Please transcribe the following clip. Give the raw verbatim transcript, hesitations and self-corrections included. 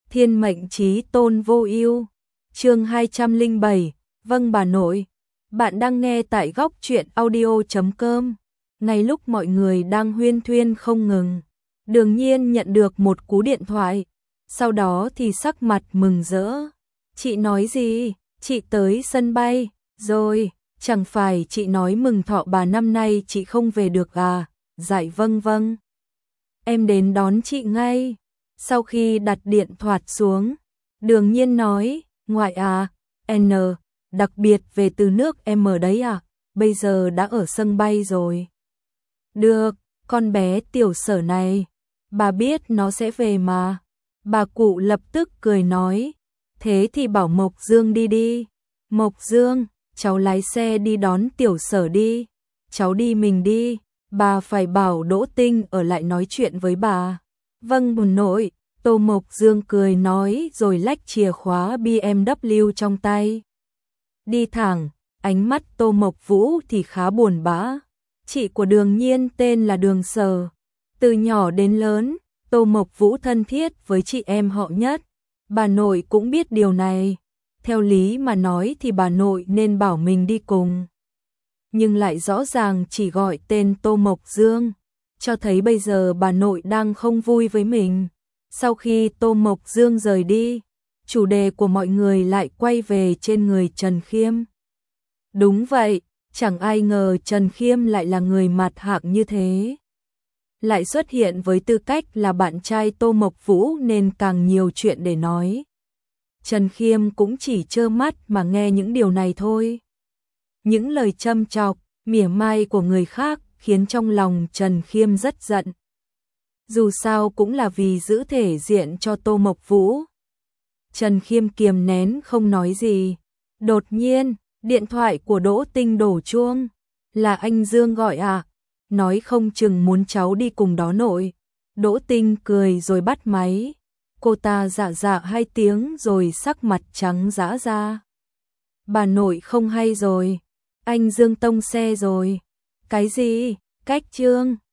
Thiên mệnh chí tôn vô ưu. Chương hai trăm lẻ bảy. Vâng bà nội. Bạn đang nghe tại góc truyện audio chấm com. Ngay lúc mọi người đang huyên thuyên không ngừng, Đường Nhiên nhận được một cú điện thoại, sau đó thì sắc mặt mừng rỡ. Chị nói gì? Chị tới sân bay rồi, chẳng phải chị nói mừng thọ bà năm nay chị không về được à? Dạ vâng vâng. Em đến đón chị ngay. Sau khi đặt điện thoại xuống, Đường Nhiên nói, ngoại à, N, đặc biệt về từ nước em ở đấy à, bây giờ đã ở sân bay rồi. Được, con bé tiểu Sở này, bà biết nó sẽ về mà. Bà cụ lập tức cười nói, thế thì bảo Mộc Dương đi đi. Mộc Dương, cháu lái xe đi đón tiểu Sở đi. Cháu đi mình đi, bà phải bảo Đỗ Tinh ở lại nói chuyện với bà. Vâng bùn nội. Tô Mộc Dương cười nói rồi lách chìa khóa bê em vê trong tay. Đi thẳng, ánh mắt Tô Mộc Vũ thì khá buồn bã. Chị của Đường Nhiên tên là Đường Sở. Từ nhỏ đến lớn, Tô Mộc Vũ thân thiết với chị em họ nhất. Bà nội cũng biết điều này. Theo lý mà nói thì bà nội nên bảo mình đi cùng. Nhưng lại rõ ràng chỉ gọi tên Tô Mộc Dương, cho thấy bây giờ bà nội đang không vui với mình. Sau khi Tô Mộc Dương rời đi, chủ đề của mọi người lại quay về trên người Trần Khiêm. Đúng vậy, chẳng ai ngờ Trần Khiêm lại là người mặt hạng như thế. Lại xuất hiện với tư cách là bạn trai Tô Mộc Vũ nên càng nhiều chuyện để nói. Trần Khiêm cũng chỉ trơ mắt mà nghe những điều này thôi. Những lời châm chọc, mỉa mai của người khác khiến trong lòng Trần Khiêm rất giận. Dù sao cũng là vì giữ thể diện cho Tô Mộc Vũ. Trần Khiêm kiềm nén không nói gì. Đột nhiên, điện thoại của Đỗ Tinh đổ chuông. Là anh Dương gọi à? Nói không chừng muốn cháu đi cùng đó nội. Đỗ Tinh cười rồi bắt máy. Cô ta dạ dạ hai tiếng rồi sắc mặt trắng dã ra. Bà nội không hay rồi. Anh Dương tông xe rồi. Cái gì? Cách Trương.